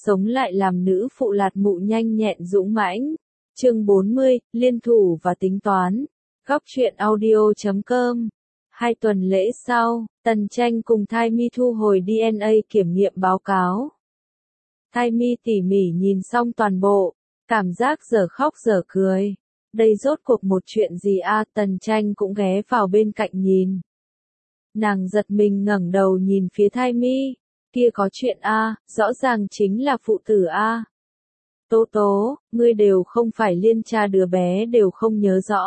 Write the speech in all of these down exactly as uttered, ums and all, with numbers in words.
sống lại làm nữ phụ lạt mụ nhanh nhẹn dũng mãnh. Chương bốn mươi, liên thủ và tính toán. Góc truyện audio chấm com. Hai tuần lễ sau, Tần Tranh cùng Thai Mi thu hồi đê en a kiểm nghiệm báo cáo. Thai Mi tỉ mỉ nhìn xong toàn bộ, cảm giác dở khóc dở cười. Đây rốt cuộc một chuyện gì a? À? Tần Tranh cũng ghé vào bên cạnh nhìn. Nàng giật mình ngẩng đầu nhìn phía Thai Mi, kia có chuyện a, à, rõ ràng chính là phụ tử a. À. Tố tố, ngươi đều không phải liên cha đứa bé đều không nhớ rõ.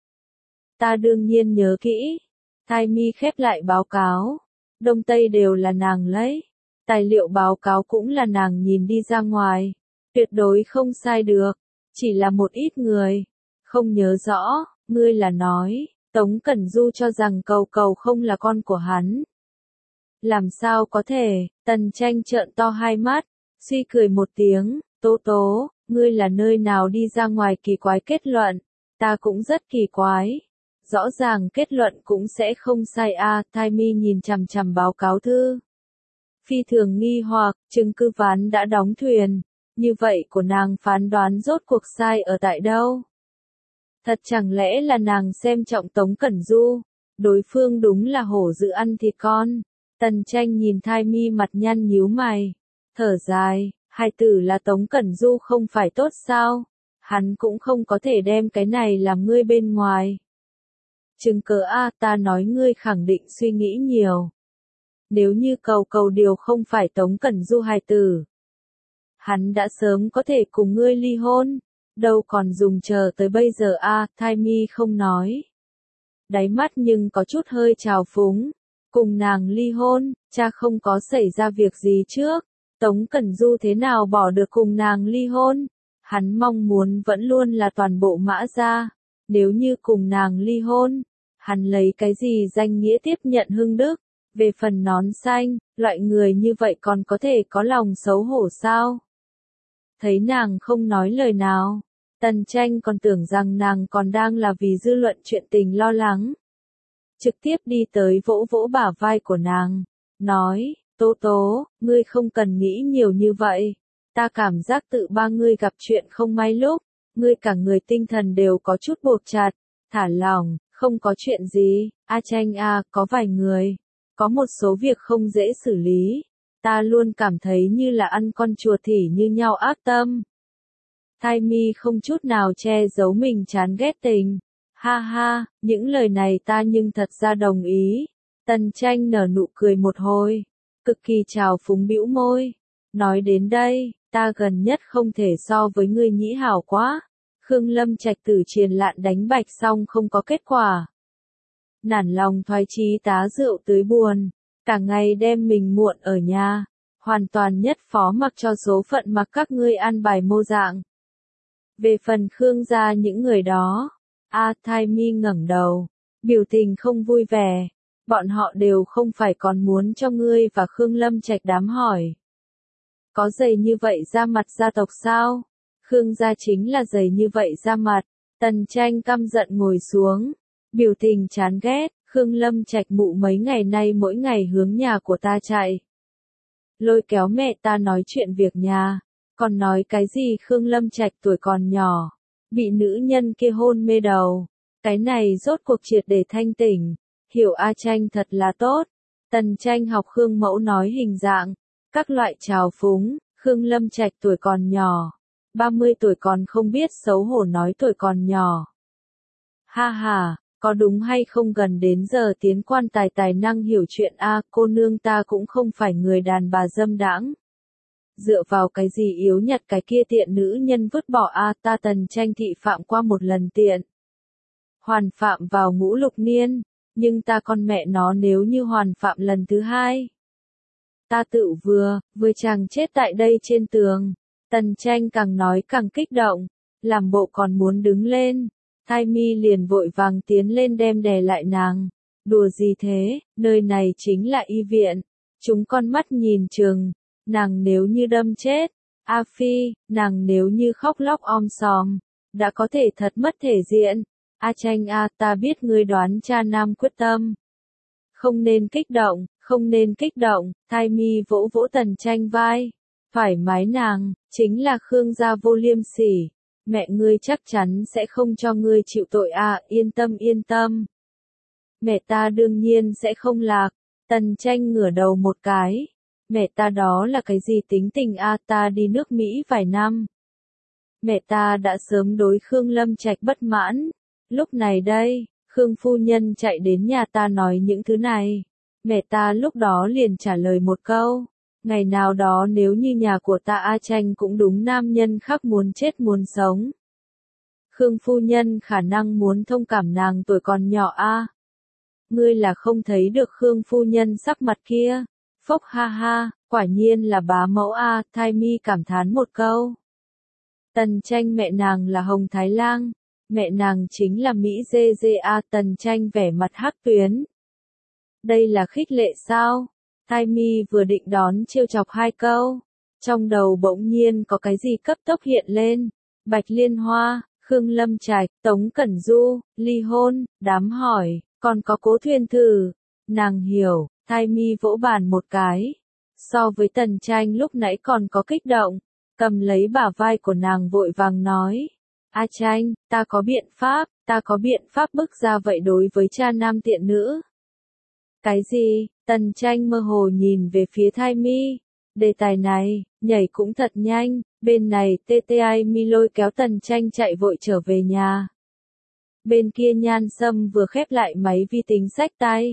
Ta đương nhiên nhớ kỹ. Thai Mi khép lại báo cáo. Đông Tây đều là nàng lấy. Tài liệu báo cáo cũng là nàng nhìn đi ra ngoài. Tuyệt đối không sai được. Chỉ là một ít người. Không nhớ rõ, ngươi là nói, Tống Cẩn Du cho rằng Cầu Cầu không là con của hắn. Làm sao có thể? Tần Tranh trợn to hai mắt, suy cười một tiếng, tố tố, ngươi là nơi nào đi ra ngoài kỳ quái kết luận, ta cũng rất kỳ quái. Rõ ràng kết luận cũng sẽ không sai a. À, Thai Mi nhìn chằm chằm báo cáo thư. Phi thường nghi hoặc, chứng cứ ván đã đóng thuyền, như vậy của nàng phán đoán rốt cuộc sai ở tại đâu? Thật chẳng lẽ là nàng xem trọng Tống Cẩn Du, đối phương đúng là hổ dữ ăn thịt con. Tần Tranh nhìn Thai Mi mặt nhăn nhíu mày, thở dài, hai tử là Tống Cẩn Du không phải tốt sao, hắn cũng không có thể đem cái này làm ngươi bên ngoài. Chứng cớ a, ta nói ngươi khẳng định suy nghĩ nhiều. Nếu như Cầu Cầu điều không phải Tống Cẩn Du hài tử, hắn đã sớm có thể cùng ngươi ly hôn. Đâu còn dùng chờ tới bây giờ a. À, Thai Mi không nói. Đáy mắt nhưng có chút hơi trào phúng. Cùng nàng ly hôn, cha không có xảy ra việc gì trước. Tống Cẩn Du thế nào bỏ được cùng nàng ly hôn? Hắn mong muốn vẫn luôn là toàn bộ Mã gia. Nếu như cùng nàng ly hôn, hắn lấy cái gì danh nghĩa tiếp nhận hưng đức? Về phần nón xanh, loại người như vậy còn có thể có lòng xấu hổ sao? Thấy nàng không nói lời nào. Tần Tranh còn tưởng rằng nàng còn đang là vì dư luận chuyện tình lo lắng. Trực tiếp đi tới vỗ vỗ bả vai của nàng, nói, tố tố, ngươi không cần nghĩ nhiều như vậy. Ta cảm giác tự ba ngươi gặp chuyện không may lúc, ngươi cả người tinh thần đều có chút buộc chặt, thả lỏng, không có chuyện gì, a Tranh a, có vài người, có một số việc không dễ xử lý. Ta luôn cảm thấy như là ăn con chuột thỉ như nhau ác tâm. Thai Mi không chút nào che giấu mình chán ghét tình. Ha ha, những lời này ta nhưng thật ra đồng ý. Tần Tranh nở nụ cười một hồi, cực kỳ trào phúng bĩu môi. Nói đến đây, ta gần nhất không thể so với ngươi nhĩ hảo quá. Khương Lâm Trạch tử triền lạn đánh bạch xong không có kết quả. Nản lòng thoái chí tá rượu tưới buồn, cả ngày đem mình muộn ở nhà, hoàn toàn nhất phó mặc cho số phận mặc các ngươi an bài mô dạng. Về phần Khương gia những người đó, a à, Thai Mi ngẩng đầu, biểu tình không vui vẻ, bọn họ đều không phải còn muốn cho ngươi và Khương Lâm Trạch đám hỏi. Có dày như vậy ra mặt gia tộc sao? Khương gia chính là dày như vậy ra mặt. Tần Tranh căm giận ngồi xuống, biểu tình chán ghét, Khương Lâm Trạch mụ mấy ngày nay mỗi ngày hướng nhà của ta chạy. Lôi kéo mẹ ta nói chuyện việc nhà. Còn nói cái gì Khương Lâm Trạch tuổi còn nhỏ, bị nữ nhân kia hôn mê đầu. Cái này rốt cuộc triệt để thanh tỉnh, hiểu A Tranh thật là tốt. Tần Tranh học Khương mẫu nói hình dạng, các loại trào phúng, Khương Lâm Trạch tuổi còn nhỏ, ba mươi tuổi còn không biết xấu hổ nói tuổi còn nhỏ. Ha ha, có đúng hay không gần đến giờ tiến quan tài tài năng hiểu chuyện a, cô nương ta cũng không phải người đàn bà dâm đãng. Dựa vào cái gì yếu nhặt cái kia tiện nữ nhân vứt bỏ a, ta Tần Tranh thị phạm qua một lần tiện. Hoàn phạm vào ngũ lục niên, nhưng ta con mẹ nó nếu như hoàn phạm lần thứ hai. Ta tự vừa, vừa chàng chết tại đây trên tường. Tần Tranh càng nói càng kích động, làm bộ còn muốn đứng lên. Thai Mi liền vội vàng tiến lên đem đè lại nàng. Đùa gì thế, nơi này chính là y viện. Chúng con mắt nhìn chừng. Nàng nếu như đâm chết, A Phi, nàng nếu như khóc lóc om sòm, đã có thể thật mất thể diện. A Tranh a, ta biết ngươi đoán cha nam quyết tâm. Không nên kích động, không nên kích động, Thai Mi vỗ vỗ Tần Tranh vai. Phải mái nàng, chính là Khương gia vô liêm sỉ. Mẹ ngươi chắc chắn sẽ không cho ngươi chịu tội à, yên tâm yên tâm. Mẹ ta đương nhiên sẽ không lạc. Tần Tranh ngửa đầu một cái. Mẹ ta đó là cái gì tính tình a, ta đi nước Mỹ vài năm. Mẹ ta đã sớm đối Khương Lâm Trạch bất mãn. Lúc này đây, Khương phu nhân chạy đến nhà ta nói những thứ này. Mẹ ta lúc đó liền trả lời một câu. Ngày nào đó nếu như nhà của ta A Tranh cũng đúng nam nhân khác muốn chết muốn sống. Khương phu nhân khả năng muốn thông cảm nàng tuổi còn nhỏ a. Ngươi là không thấy được Khương phu nhân sắc mặt kia. Phốc ha ha, quả nhiên là bá mẫu a, Thai Mi cảm thán một câu. Tần Tranh mẹ nàng là Hồng Thái Lang, mẹ nàng chính là Mỹ Dê Dê a, Tần Tranh vẻ mặt hắc tuyến. Đây là khích lệ sao? Thai Mi vừa định đón trêu chọc hai câu, trong đầu bỗng nhiên có cái gì cấp tốc hiện lên. Bạch Liên Hoa, Khương Lâm Trạch, Tống Cẩn Du, ly hôn, đám hỏi, còn có Cố Thuyền Thử. Nàng hiểu, Thai Mi vỗ bàn một cái. So với Tần Tranh lúc nãy còn có kích động, cầm lấy bả vai của nàng vội vàng nói. A Tranh, ta có biện pháp, ta có biện pháp bức ra vậy đối với cha nam tiện nữ. Cái gì? Tần Tranh mơ hồ nhìn về phía Thai Mi. Đề tài này, nhảy cũng thật nhanh, bên này tê tê i mi lôi kéo Tần Tranh chạy vội trở về nhà. Bên kia Nhan Sâm vừa khép lại máy vi tính xách tay.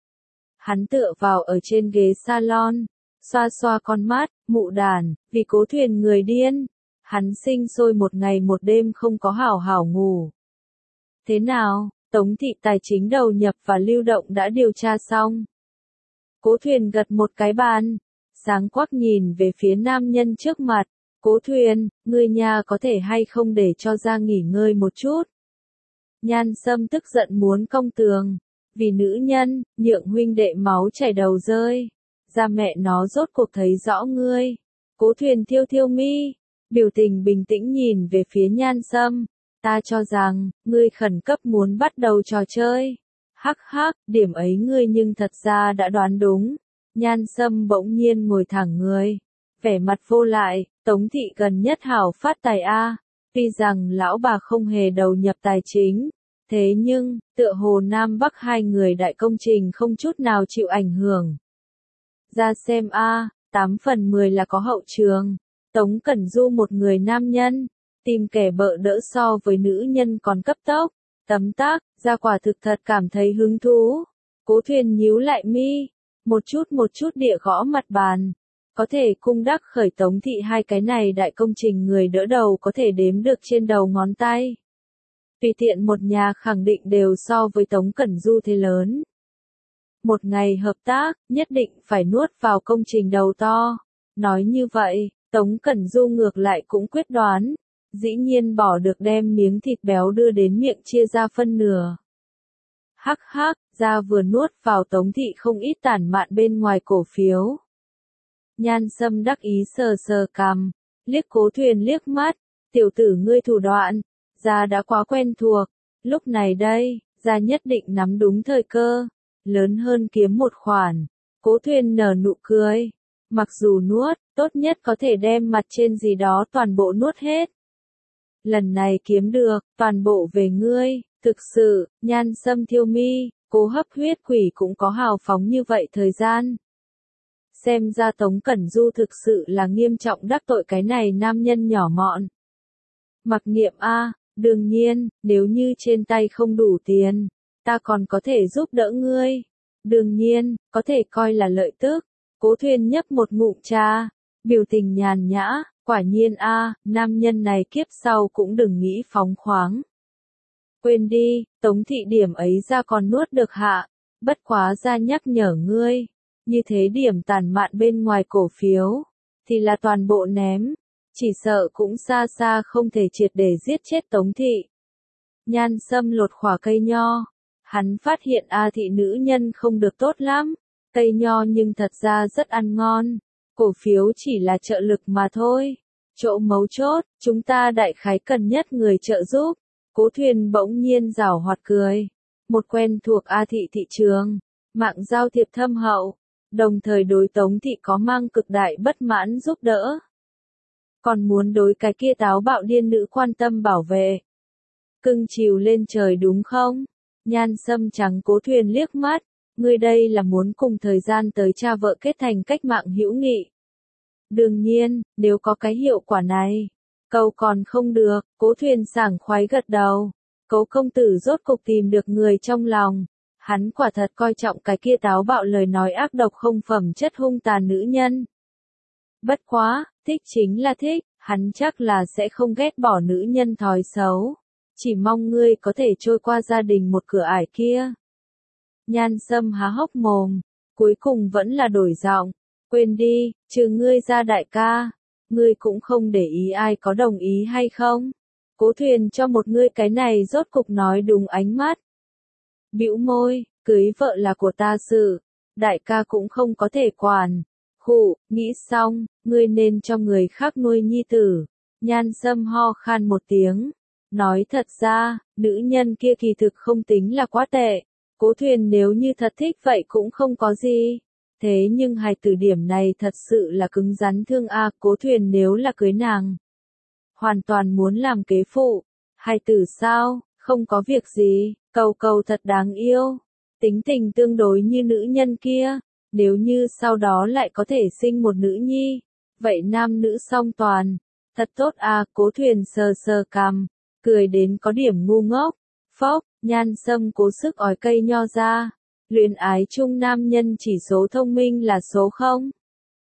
Hắn tựa vào ở trên ghế salon, xoa xoa con mắt, mụ đàn, vì Cố Thuyền người điên. Hắn sinh sôi một ngày một đêm không có hảo hảo ngủ. Thế nào, Tống thị tài chính đầu nhập và lưu động đã điều tra xong. Cố Thuyền gật một cái bàn, sáng quắc nhìn về phía nam nhân trước mặt. Cố Thuyền, ngươi nhà có thể hay không để cho ra nghỉ ngơi một chút. Nhan Sâm tức giận muốn cong tường. Vì nữ nhân, nhượng huynh đệ máu chảy đầu rơi. Ra mẹ nó rốt cuộc thấy rõ ngươi. Cố Thuyền thiêu thiêu mi, biểu tình bình tĩnh nhìn về phía Nhan Sâm. Ta cho rằng, ngươi khẩn cấp muốn bắt đầu trò chơi. Hắc hắc, điểm ấy ngươi nhưng thật ra đã đoán đúng. Nhan Sâm bỗng nhiên ngồi thẳng người. Vẻ mặt vô lại, Tống thị gần nhất hảo phát tài A. Tuy rằng lão bà không hề đầu nhập tài chính. Thế nhưng, tựa hồ Nam Bắc hai người đại công trình không chút nào chịu ảnh hưởng. Ra xem A, tám phần mười là có hậu trường. Tống Cẩn Du một người nam nhân. Tìm kẻ bợ đỡ so với nữ nhân còn cấp tốc. Tấm tắc, ra quả thực thật cảm thấy hứng thú. Cố Thuyền nhíu lại mi. Một chút một chút địa gõ mặt bàn. Có thể cung đắc khởi Tống thị hai cái này đại công trình người đỡ đầu có thể đếm được trên đầu ngón tay. Tùy tiện một nhà khẳng định đều so với Tống Cẩn Du thế lớn. Một ngày hợp tác, nhất định phải nuốt vào công trình đầu to. Nói như vậy, Tống Cẩn Du ngược lại cũng quyết đoán. Dĩ nhiên bỏ được đem miếng thịt béo đưa đến miệng chia ra phân nửa. Hắc hắc, ra vừa nuốt vào Tống thị không ít tản mạn bên ngoài cổ phiếu. Nhan Sâm đắc ý sờ sờ cằm, liếc Cố Thuyền liếc mắt, tiểu tử ngươi thủ đoạn, ra đã quá quen thuộc, lúc này đây, ra nhất định nắm đúng thời cơ, lớn hơn kiếm một khoản. Cố Thuyền nở nụ cười, mặc dù nuốt, tốt nhất có thể đem mặt trên gì đó toàn bộ nuốt hết. Lần này kiếm được, toàn bộ về ngươi, thực sự, Nhan Sâm thiêu mi, Cố Hấp huyết quỷ cũng có hào phóng như vậy thời gian. Xem ra Tống Cẩn Du thực sự là nghiêm trọng đắc tội cái này nam nhân nhỏ mọn. Mặc niệm a, đương nhiên, nếu như trên tay không đủ tiền, ta còn có thể giúp đỡ ngươi. Đương nhiên, có thể coi là lợi tức. Cố Thuyền nhấp một ngụm trà, biểu tình nhàn nhã, quả nhiên a, nam nhân này kiếp sau cũng đừng nghĩ phóng khoáng. Quên đi, Tống thị điểm ấy ra còn nuốt được hạ, bất quá ra nhắc nhở ngươi. Như thế điểm tàn mạn bên ngoài cổ phiếu, thì là toàn bộ ném, chỉ sợ cũng xa xa không thể triệt để giết chết Tống thị. Nhan Sâm lột khỏa cây nho, hắn phát hiện A thị nữ nhân không được tốt lắm, cây nho nhưng thật ra rất ăn ngon, cổ phiếu chỉ là trợ lực mà thôi. Chỗ mấu chốt, chúng ta đại khái cần nhất người trợ giúp. Cố Thuyền bỗng nhiên giảo hoạt cười, một quen thuộc A thị thị trường, mạng giao thiệp thâm hậu. đồng thời đối Tống thị có mang cực đại bất mãn giúp đỡ. Còn muốn đối cái kia táo bạo điên nữ quan tâm bảo vệ. Cưng chiều lên trời đúng không? Nhan Sâm trắng Cố Thuyền liếc mắt, ngươi đây là muốn cùng thời gian tới cha vợ kết thành cách mạng hữu nghị. Đương nhiên, nếu có cái hiệu quả này, cầu còn không được, Cố Thuyền sảng khoái gật đầu. Cố công tử rốt cục tìm được người trong lòng, hắn quả thật coi trọng cái kia táo bạo lời nói ác độc không phẩm chất hung tàn nữ nhân. Bất quá, thích chính là thích, hắn chắc là sẽ không ghét bỏ nữ nhân thói xấu. Chỉ mong ngươi có thể trôi qua gia đình một cửa ải kia. Nhan Sâm há hốc mồm, cuối cùng vẫn là đổi giọng, quên đi, trừ ngươi ra đại ca, ngươi cũng không để ý ai có đồng ý hay không. Cố Thuyền cho một ngươi cái này rốt cục nói đúng ánh mắt. Bĩu môi, cưới vợ là của ta sự, đại ca cũng không có thể quản. Khụ, nghĩ xong, ngươi nên cho người khác nuôi nhi tử. Nhan Sâm ho khan một tiếng. Nói thật ra, nữ nhân kia kỳ thực không tính là quá tệ. Cố Thuyền nếu như thật thích vậy cũng không có gì. Thế nhưng hài tử điểm này thật sự là cứng rắn thương a. Cố Thuyền nếu là cưới nàng, hoàn toàn muốn làm kế phụ. Hài tử sao, không có việc gì, cầu cầu thật đáng yêu. Tính tình tương đối như nữ nhân kia. Nếu như sau đó lại có thể sinh một nữ nhi, vậy nam nữ song toàn. Thật tốt à. Cố Thuyền sờ sờ cằm, cười đến có điểm ngu ngốc. Phốc, Nhan Sâm cố sức ói cây nho ra. Luyến ái chung nam nhân chỉ số thông minh là số không.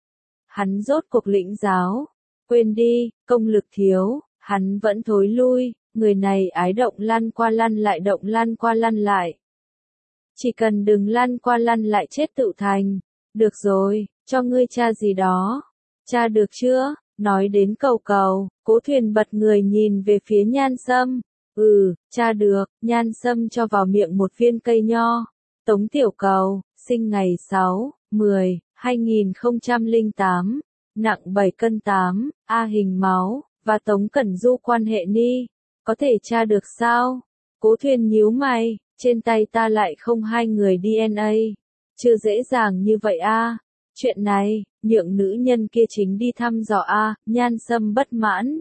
Hắn rốt cuộc lĩnh giáo. Quên đi, công lực thiếu, hắn vẫn thối lui. Người này ái động lăn qua lăn lại động lăn qua lăn lại. Chỉ cần đừng lăn qua lăn lại chết tự thành. Được rồi, cho ngươi cha gì đó. Cha được chưa? Nói đến cầu cầu, Cố Thuyền bật người nhìn về phía Nhan Sâm. Ừ, cha được. Nhan Sâm cho vào miệng một viên cây nho. Tống tiểu cầu, sinh ngày sáu, mười, hai nghìn không trăm lẻ tám, nặng bảy cân tám, A hình máu, và Tống Cẩn Du quan hệ ni. Có thể tra được sao? Cố Thuyền nhíu mày, trên tay ta lại không hai người đê en a. Chưa dễ dàng như vậy a. Chuyện này, nhượng nữ nhân kia chính đi thăm dò a. Nhan Sâm bất mãn.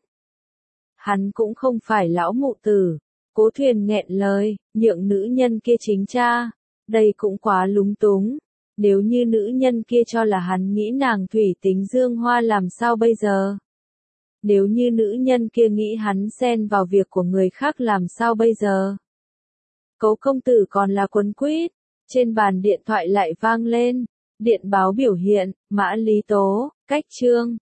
Hắn cũng không phải lão mụ tử. Cố Thuyền nghẹn lời, nhượng nữ nhân kia chính cha. Đây cũng quá lúng túng. Nếu như nữ nhân kia cho là hắn nghĩ nàng thủy tính dương hoa làm sao bây giờ? Nếu như nữ nhân kia nghĩ hắn xen vào việc của người khác làm sao bây giờ? Cố công tử còn là quấn quýt. Trên bàn điện thoại lại vang lên. Điện báo biểu hiện, Mã Lý Tố, cách chương.